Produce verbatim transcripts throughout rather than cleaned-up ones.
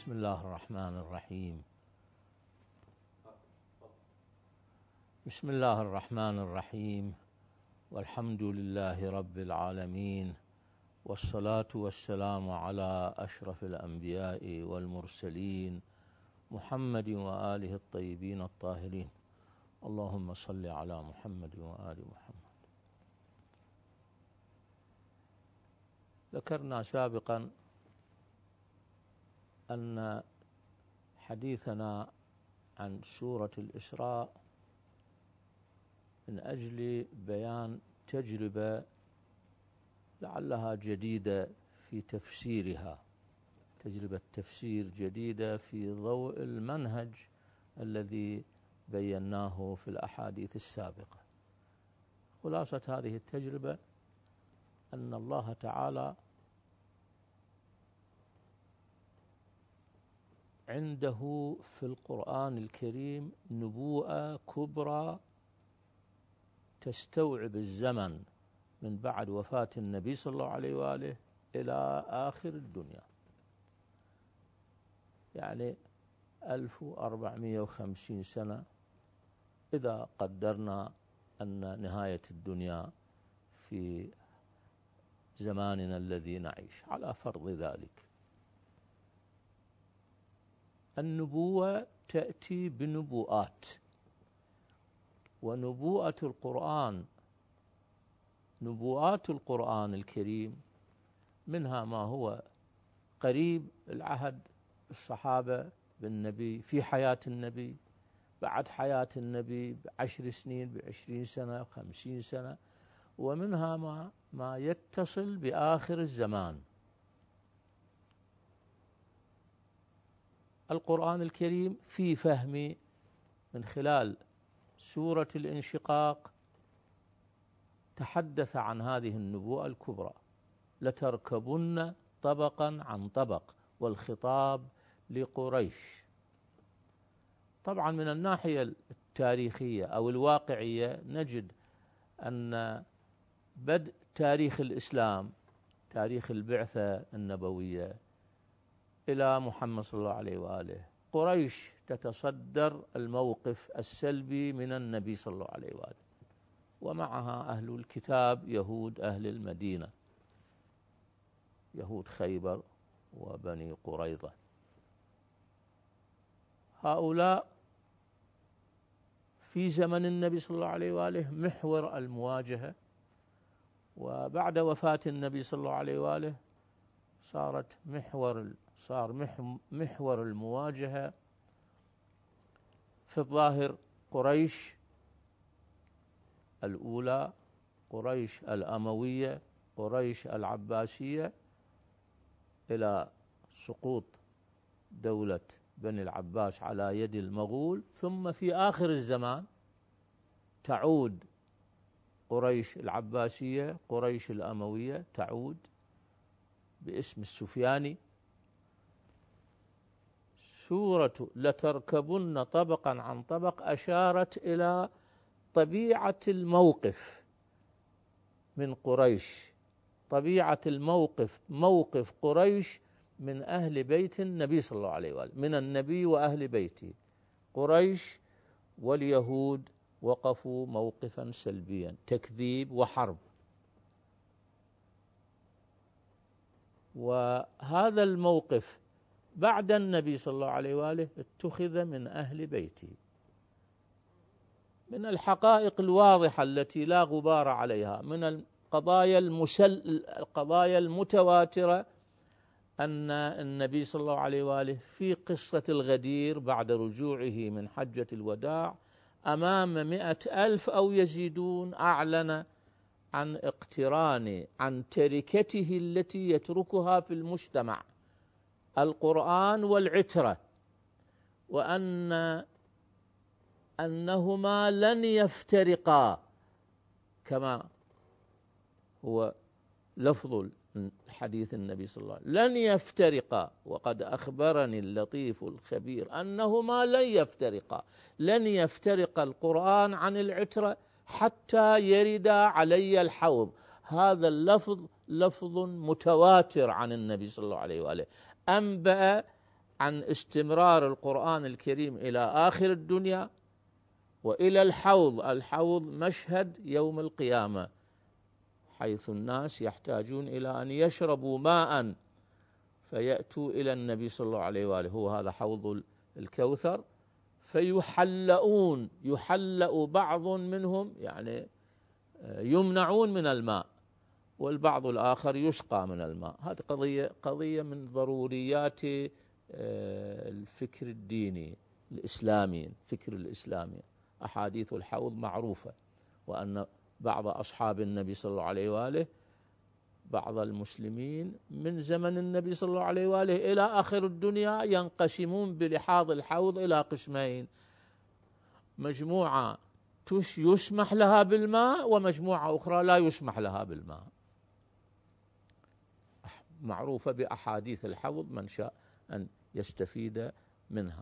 بسم الله الرحمن الرحيم. بسم الله الرحمن الرحيم، والحمد لله رب العالمين، والصلاة والسلام على أشرف الأنبياء والمرسلين محمد وآله الطيبين الطاهرين. اللهم صل على محمد وآل محمد. ذكرنا سابقا أن حديثنا عن سورة الإسراء من أجل بيان تجربة لعلها جديدة في تفسيرها، تجربة تفسير جديدة في ضوء المنهج الذي بيناه في الأحاديث السابقة. خلاصة هذه التجربة أن الله تعالى عنده في القرآن الكريم نبوءة كبرى تستوعب الزمن من بعد وفاة النبي صلى الله عليه وآله إلى آخر الدنيا، يعني ألف وأربعمائة وخمسين سنة إذا قدرنا أن نهاية الدنيا في زماننا الذي نعيش على فرض ذلك. النبوة تأتي بنبوءات، ونبوءة القرآن نبوءات القرآن الكريم منها ما هو قريب العهد الصحابة بالنبي في حياة النبي، بعد حياة النبي بعشر سنين بعشرين سنة خمسين سنة، ومنها ما, ما يتصل بآخر الزمان. القرآن الكريم في فهمي من خلال سورة الانشقاق تحدث عن هذه النبوءة الكبرى: لتركبن طبقا عن طبق، والخطاب لقريش. طبعا من الناحية التاريخية أو الواقعية نجد أن بدء تاريخ الإسلام، تاريخ البعثة النبوية إلى محمد صلى الله عليه وآله، قريش تتصدر الموقف السلبي من النبي صلى الله عليه وآله، ومعها أهل الكتاب يهود أهل المدينة، يهود خيبر وبني قريظة. هؤلاء في زمن النبي صلى الله عليه وآله محور المواجهة، وبعد وفاة النبي صلى الله عليه وآله صارت محور صار محور المواجهة في الظاهر قريش الأولى، قريش الأموية، قريش العباسية، إلى سقوط دولة بني العباس على يد المغول، ثم في آخر الزمان تعود قريش العباسية، قريش الأموية تعود باسم السفياني. سورة لتركبن طبقا عن طبق أشارت إلى طبيعة الموقف من قريش، طبيعة الموقف موقف قريش من أهل بيت النبي صلى الله عليه وآله، من النبي وأهل بيته. قريش واليهود وقفوا موقفا سلبيا، تكذيب وحرب، وهذا الموقف بعد النبي صلى الله عليه وآله اتخذ من أهل بيته. من الحقائق الواضحة التي لا غبار عليها، من القضايا المسل القضايا المتواترة، أن النبي صلى الله عليه وآله في قصة الغدير بعد رجوعه من حجة الوداع أمام مئة ألف أو يزيدون أعلن عن اقتران عن تركته التي يتركها في المجتمع، القرآن والعترة، وأن أنهما لن يفترقا كما هو لفظ الحديث النبي صلى الله عليه وسلم، لن يفترقا، وقد أخبرني اللطيف الخبير أنهما لن يفترقا، لن يفترق القرآن عن العترة حتى يرد علي الحوض. هذا اللفظ لفظ متواتر عن النبي صلى الله عليه وآله، أنبأ عن استمرار القرآن الكريم إلى آخر الدنيا وإلى الحوض. الحوض مشهد يوم القيامة، حيث الناس يحتاجون إلى أن يشربوا ماء فيأتوا إلى النبي صلى الله عليه وآله، هو هذا حوض الكوثر، فيحلؤون، يحلأ بعض منهم يعني يمنعون من الماء، والبعض الآخر يسقى من الماء. هذه قضية قضية من ضروريات الفكر الديني الإسلامي، الفكر الإسلامي. أحاديث الحوض معروفة، وأن بعض أصحاب النبي صلى الله عليه وآله، بعض المسلمين من زمن النبي صلى الله عليه وآله إلى آخر الدنيا ينقسمون بلحاظ الحوض إلى قسمين: مجموعة يسمح لها بالماء، ومجموعة أخرى لا يسمح لها بالماء، معروفة بأحاديث الحوض من شاء أن يستفيد منها.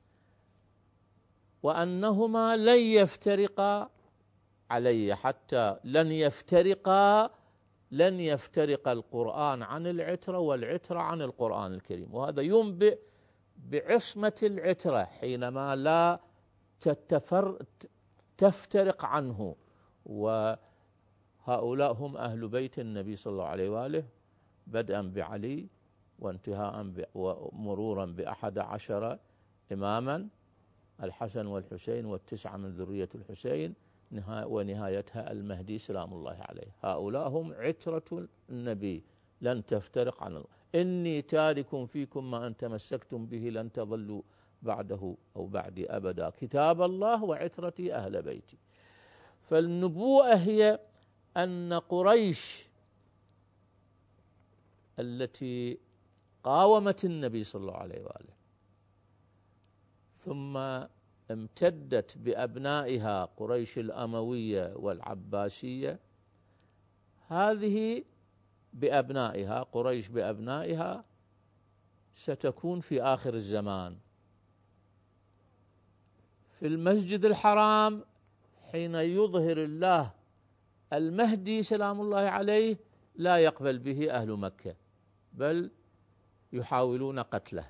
وأنهما لن يفترقا علي، حتى لن يفترقا لن يفترق القرآن عن العترة والعترة عن القرآن الكريم. وهذا ينبئ بعصمة العترة حينما لا تتفر تفترق عنه. وهؤلاء هم أهل بيت النبي صلى الله عليه وآله، بدءا بعلي وانتهاء ومرورا بأحد عشر إماما، الحسن والحسين والتسعة من ذرية الحسين، ونهايتها المهدي سلام الله عليه. هؤلاء هم عترة النبي، لن تفترق عن الله. إني تارك فيكم ما أن تمسكتم به لن تضلوا بعده أو بعدي أبدا، كتاب الله وعترتي أهل بيتي. فالنبوءة هي أن قريش التي قاومت النبي صلى الله عليه وآله ثم امتدت بأبنائها قريش الأموية والعباسية، هذه بأبنائها قريش بأبنائها ستكون في آخر الزمان في المسجد الحرام حين يظهر الله المهدي سلام الله عليه. لا يقبل به أهل مكة، بل يحاولون قتله،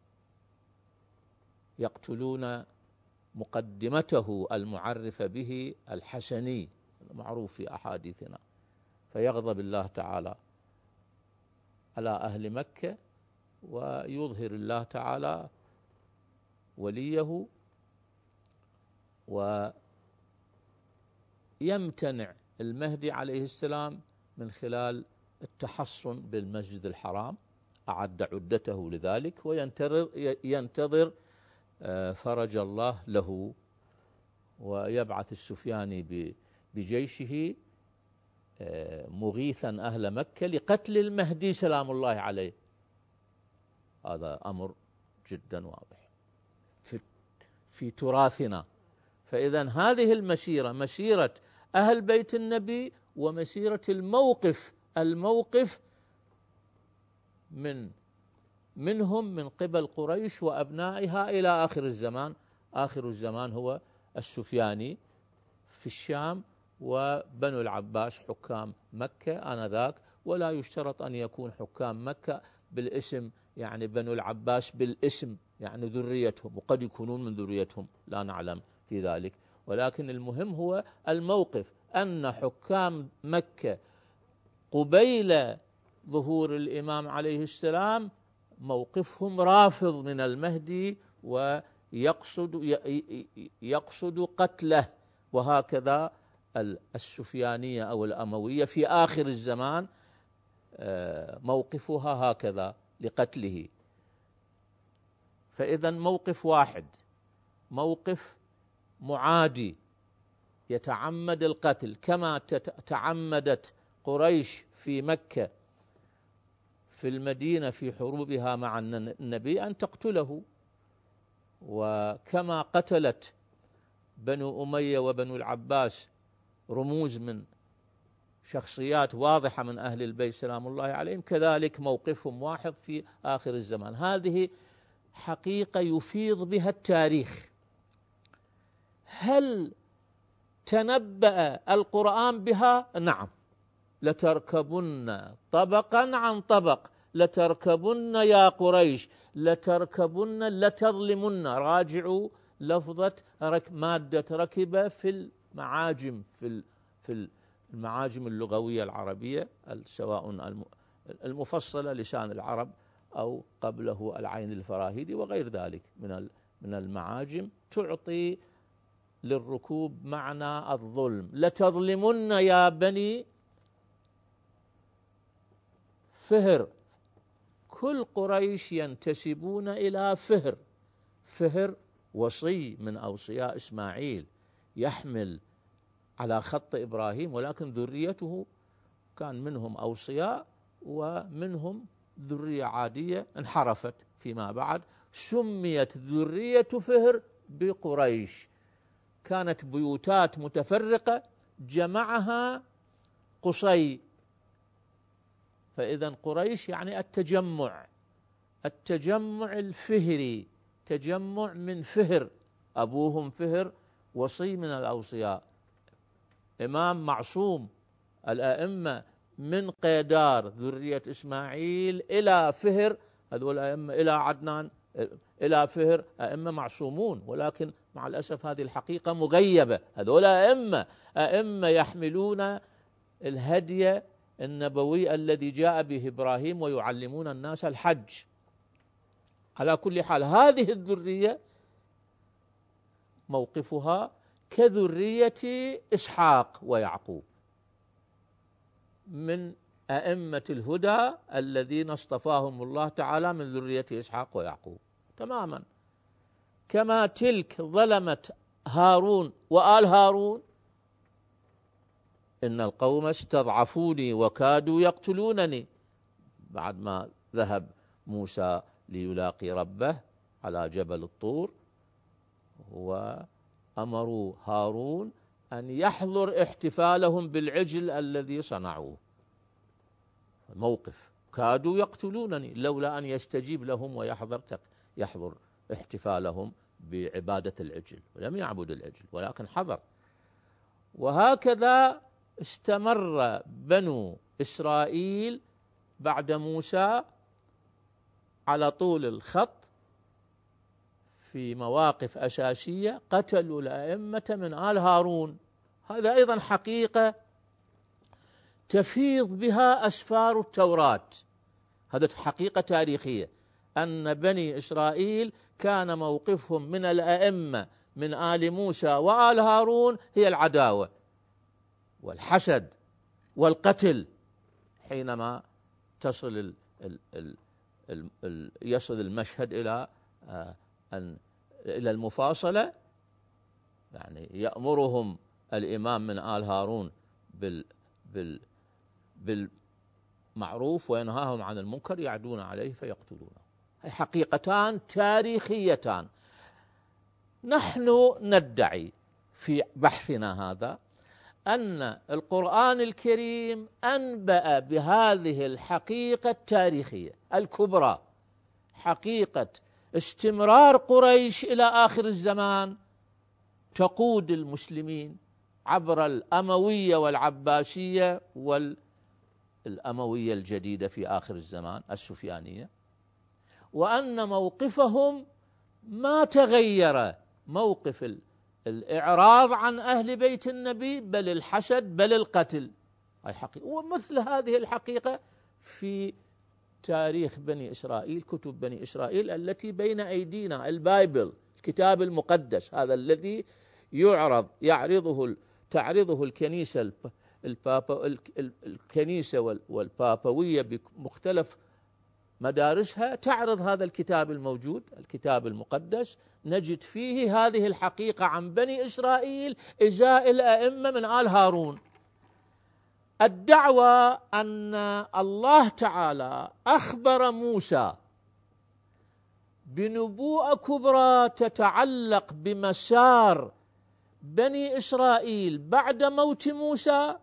يقتلون مقدمته المعرفة به الحسني المعروف في أحاديثنا، فيغضب الله تعالى على أهل مكة ويظهر الله تعالى وليه، ويمتنع المهدي عليه السلام من خلال التحصن بالمسجد الحرام، أعد عدته لذلك، وينتظر ينتظر فرج الله له، ويبعث السفياني بجيشه مغيثا أهل مكة لقتل المهدي سلام الله عليه. هذا أمر جدا واضح في, في تراثنا. فإذا هذه المسيرة مسيرة أهل بيت النبي، ومسيرة الموقف الموقف من منهم من قبل قريش وأبنائها إلى آخر الزمان. آخر الزمان هو السفياني في الشام وبنو العباس حكام مكة آنذاك، ولا يشترط أن يكون حكام مكة بالاسم، يعني بنو العباس بالاسم يعني ذريتهم، وقد يكونون من ذريتهم لا نعلم في ذلك، ولكن المهم هو الموقف، أن حكام مكة قبيل ظهور الإمام عليه السلام موقفهم رافض من المهدي ويقصد يقصد قتله. وهكذا السفيانية أو الأموية في آخر الزمان موقفها هكذا لقتله. فإذا موقف واحد، موقف معادي يتعمد القتل، كما تعمدت قريش في مكة في المدينة في حروبها مع النبي أن تقتله، وكما قتلت بنو أمية وبنو العباس رموز من شخصيات واضحة من أهل البيت سلام الله عليهم، كذلك موقفهم واحد في آخر الزمان. هذه حقيقة يفيض بها التاريخ. هل تنبأ القرآن بها؟ نعم، لتركبن طبقا عن طبق، لتركبن يا قريش، لتركبن لتظلمن. راجعوا لفظة رك مادة ركب في المعاجم، في في المعاجم اللغوية العربية، سواء المفصلة لسان العرب أو قبله العين الفراهيدي وغير ذلك من من المعاجم، تعطي للركوب معنى الظلم. لتظلمن يا بني فهر. كل قريش ينتسبون إلى فهر. فهر وصي من أوصياء إسماعيل، يحمل على خط إبراهيم، ولكن ذريته كان منهم أوصياء ومنهم ذرية عادية انحرفت فيما بعد. سميت ذرية فهر بقريش. كانت بيوتات متفرقة جمعها قصي، فإذا قريش يعني التجمع، التجمع الفهري، تجمع من فهر، أبوهم فهر وصي من الأوصياء، إمام معصوم. الأئمة من قيدار ذرية إسماعيل إلى فهر، هذول الأئمة إلى عدنان إلى فهر أئمة معصومون، ولكن مع الأسف هذه الحقيقة مغيبة. هذول أئمة أئمة يحملون الهدي النبوي الذي جاء به إبراهيم ويعلمون الناس الحج. على كل حال هذه الذرية موقفها كذرية إسحاق ويعقوب، من أئمة الهدى الذين اصطفاهم الله تعالى من ذرية إسحاق ويعقوب تماما. كما تلك ظلمت هارون وآل هارون، إن القوم استضعفوني وكادوا يقتلونني، بعد ما ذهب موسى ليلاقي ربه على جبل الطور، وأمروا هارون أن يحضر احتفالهم بالعجل الذي صنعوه. موقف كادوا يقتلونني لولا أن يستجيب لهم ويحضر يحضر احتفالهم بعبادة العجل، ولم يعبد العجل ولكن حضر. وهكذا استمر بنو إسرائيل بعد موسى على طول الخط في مواقف أساسية، قتلوا الأئمة من آل هارون. هذا أيضا حقيقة تفيض بها أسفار التوراة، هذا حقيقة تاريخية، أن بني إسرائيل كان موقفهم من الأئمة من آل موسى وآل هارون هي العداوة والحسد والقتل. حينما تصل ال ال ال ال ال يصل المشهد إلى أن إلى المفاصلة، يعني يأمرهم الإمام من آل هارون بال بال بالمعروف وينهاهم عن المنكر، يعدون عليه فيقتلونه. هي حقيقتان تاريخيتان. نحن ندعي في بحثنا هذا أن القرآن الكريم أنبأ بهذه الحقيقة التاريخية الكبرى، حقيقة استمرار قريش إلى آخر الزمان تقود المسلمين عبر الأموية والعباسية والأموية الجديدة في آخر الزمان السفيانية، وأن موقفهم ما تغير، موقف الإعراض عن أهل بيت النبي، بل الحسد بل القتل. هاي حقيقة، ومثل هذه الحقيقة في تاريخ بني إسرائيل، كتب بني إسرائيل التي بين أيدينا، البايبل الكتاب المقدس، هذا الذي يعرض يعرضه تعرضه الكنيسة البابا الكنيسة والبابوية بمختلف مدارسها، تعرض هذا الكتاب الموجود الكتاب المقدس، نجد فيه هذه الحقيقة عن بني إسرائيل إزاء الأئمة من آل هارون. الدعوة أن الله تعالى أخبر موسى بنبوءة كبرى تتعلق بمسار بني إسرائيل بعد موت موسى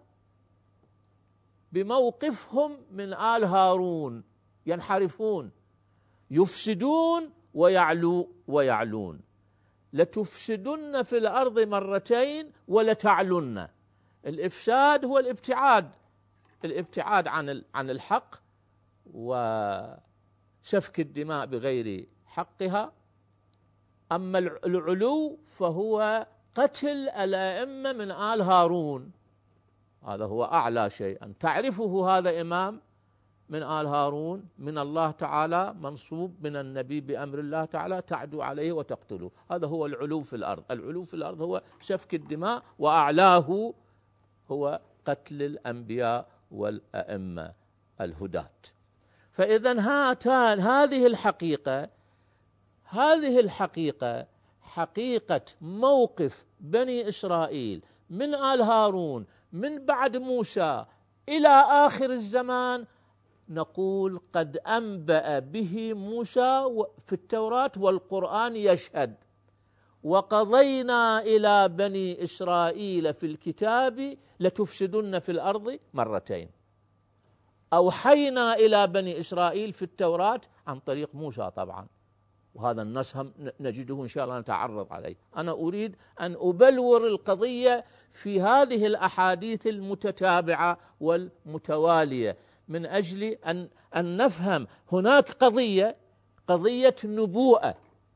بموقفهم من آل هارون، ينحرفون يفسدون ويعلو ويعلون. لتفسدن في الأرض مرتين ولتعلن. الإفساد هو الابتعاد، الابتعاد عن عن الحق وسفك الدماء بغير حقها. أما العلو فهو قتل الأئمة من آل هارون، هذا هو أعلى شيء، أن تعرفه هذا إمام من آل هارون من الله تعالى، منصوب من النبي بأمر الله تعالى، تعدو عليه وتقتله. هذا هو العلو في الأرض. العلو في الأرض هو سفك الدماء، وأعلاه هو قتل الأنبياء والأئمة الهداة. فإذا هاتان هذه الحقيقة هذه الحقيقة حقيقة موقف بني إسرائيل من آل هارون من بعد موسى إلى آخر الزمان، نقول قد أنبأ به موسى في التوراة والقرآن يشهد. وقضينا إلى بني إسرائيل في الكتاب لتفسدن في الأرض مرتين. أوحينا إلى بني إسرائيل في التوراة عن طريق موسى طبعا، وهذا النص هم نجده إن شاء الله نتعرض عليه. أنا أريد أن أبلور القضية في هذه الأحاديث المتتابعة والمتوالية من أجل أن, أن نفهم هناك قضية قضية نبوءة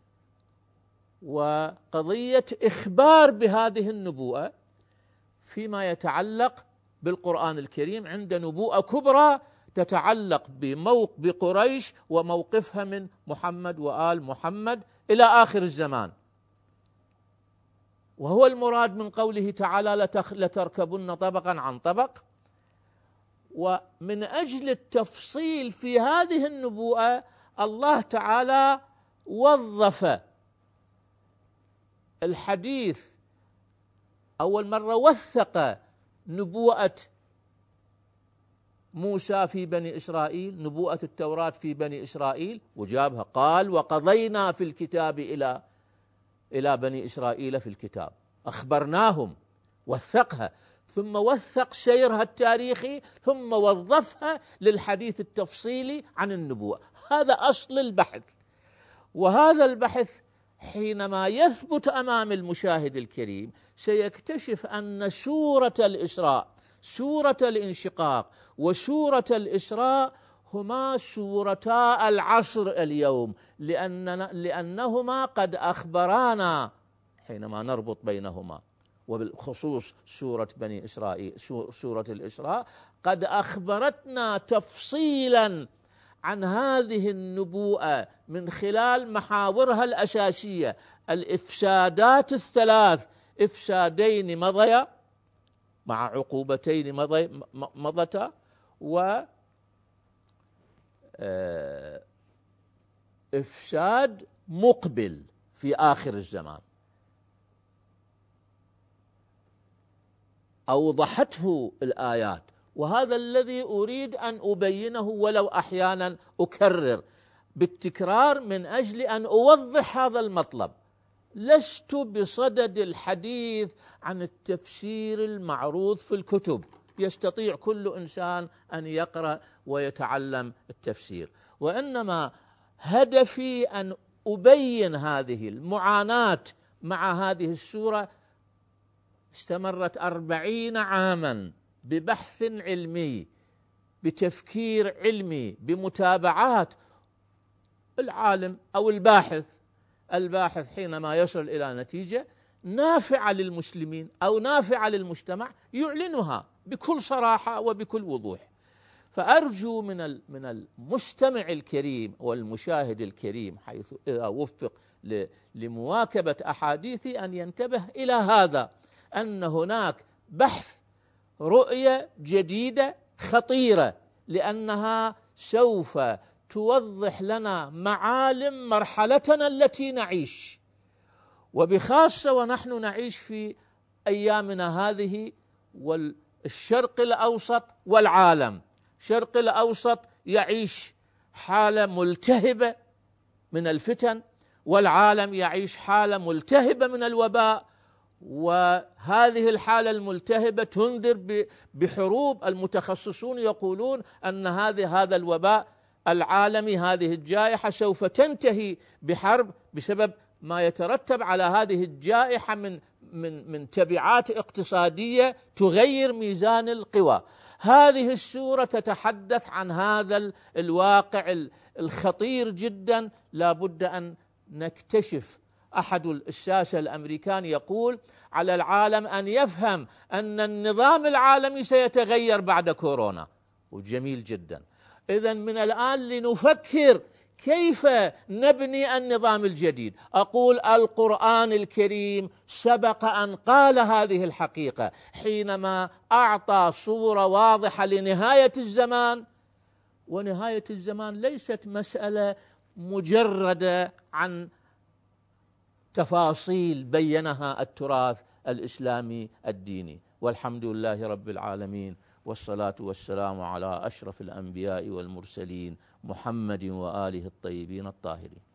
وقضية إخبار بهذه النبوءة فيما يتعلق بالقرآن الكريم. عند نبوءة كبرى تتعلق بموقف بقريش وموقفها من محمد وآل محمد إلى آخر الزمان، وهو المراد من قوله تعالى لتركبن طبقا عن طبق. ومن أجل التفصيل في هذه النبوءة الله تعالى وظف الحديث، أول مرة وثق نبوءة موسى في بني إسرائيل، نبوءة التوراة في بني إسرائيل، وجابها قال وقضينا في الكتاب إلى إلى بني إسرائيل في الكتاب، أخبرناهم، وثقها، ثم وثق سيرها التاريخي، ثم وظفها للحديث التفصيلي عن النبوءة. هذا أصل البحث. وهذا البحث حينما يثبت أمام المشاهد الكريم سيكتشف أن سورة الإسراء، سورة الانشقاق وسورة الإسراء هما سورتا العصر اليوم، لأننا لأنهما قد أخبرانا حينما نربط بينهما، وبالخصوص سورة بني إسرائيل سورة الإسراء قد أخبرتنا تفصيلا عن هذه النبوءة من خلال محاورها الأساسية، الإفسادات الثلاث، إفسادين مضيا مع عقوبتين مضتا، و إفساد مقبل في آخر الزمان أوضحته الآيات. وهذا الذي أريد أن أبينه ولو أحيانا أكرر بالتكرار من أجل أن أوضح هذا المطلب. لست بصدد الحديث عن التفسير المعروض في الكتب، يستطيع كل إنسان أن يقرأ ويتعلم التفسير، وإنما هدفي أن أبين هذه المعاناة مع هذه السورة. استمرت أربعين عاما ببحث علمي، بتفكير علمي، بمتابعات. العالم أو الباحث الباحث حينما يصل إلى نتيجة نافعة للمسلمين أو نافعة للمجتمع يعلنها بكل صراحة وبكل وضوح. فأرجو من من المستمع الكريم والمشاهد الكريم حيث إذا وفق لمواكبة أحاديثي أن ينتبه إلى هذا، أن هناك بحث، رؤية جديدة خطيرة، لأنها سوف توضح لنا معالم مرحلتنا التي نعيش، وبخاصة ونحن نعيش في أيامنا هذه والشرق الأوسط والعالم. الشرق الأوسط يعيش حالة ملتهبة من الفتن، والعالم يعيش حالة ملتهبة من الوباء، وهذه الحالة الملتهبة تنذر بحروب. المتخصصون يقولون أن هذه هذا الوباء العالمي، هذه الجائحة سوف تنتهي بحرب بسبب ما يترتب على هذه الجائحة من من من تبعات اقتصادية تغير ميزان القوى. هذه السورة تتحدث عن هذا الواقع الخطير جدا. لا بد أن نكتشف. أحد الساسة الأمريكان يقول على العالم أن يفهم أن النظام العالمي سيتغير بعد كورونا، وجميل جدا. إذن من الآن لنفكر كيف نبني النظام الجديد. أقول القرآن الكريم سبق أن قال هذه الحقيقة حينما أعطى صورة واضحة لنهاية الزمان. ونهاية الزمان ليست مسألة مجردة عن تفاصيل بينها التراث الإسلامي الديني. والحمد لله رب العالمين، والصلاة والسلام على أشرف الأنبياء والمرسلين محمد وآله الطيبين الطاهرين.